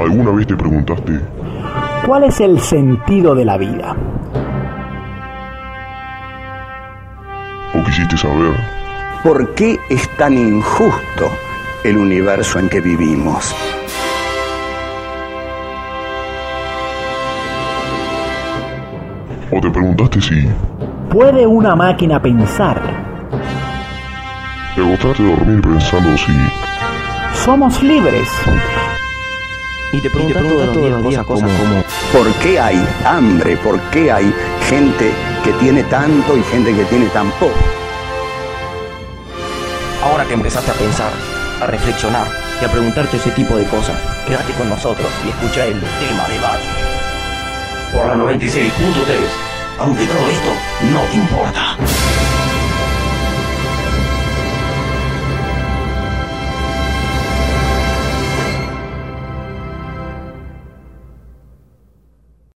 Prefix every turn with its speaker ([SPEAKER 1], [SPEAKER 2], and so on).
[SPEAKER 1] ¿Alguna vez te preguntaste
[SPEAKER 2] cuál es el sentido de la vida?
[SPEAKER 1] o quisiste saber
[SPEAKER 3] ¿Por qué es tan injusto el universo en que vivimos?
[SPEAKER 1] o te preguntaste si
[SPEAKER 2] ¿Puede una máquina pensar?
[SPEAKER 1] te acostaste a dormir pensando si
[SPEAKER 2] ¿Somos libres?
[SPEAKER 4] Y te preguntas todos los días cosas como
[SPEAKER 3] ¿Por qué hay hambre? ¿Por qué hay gente que tiene tanto y gente que tiene tan poco?
[SPEAKER 4] ahora que empezaste a pensar, a reflexionar y a preguntarte ese tipo de cosas, quédate con nosotros y escucha el tema debate. Por la 96.3, aunque todo esto no te importa.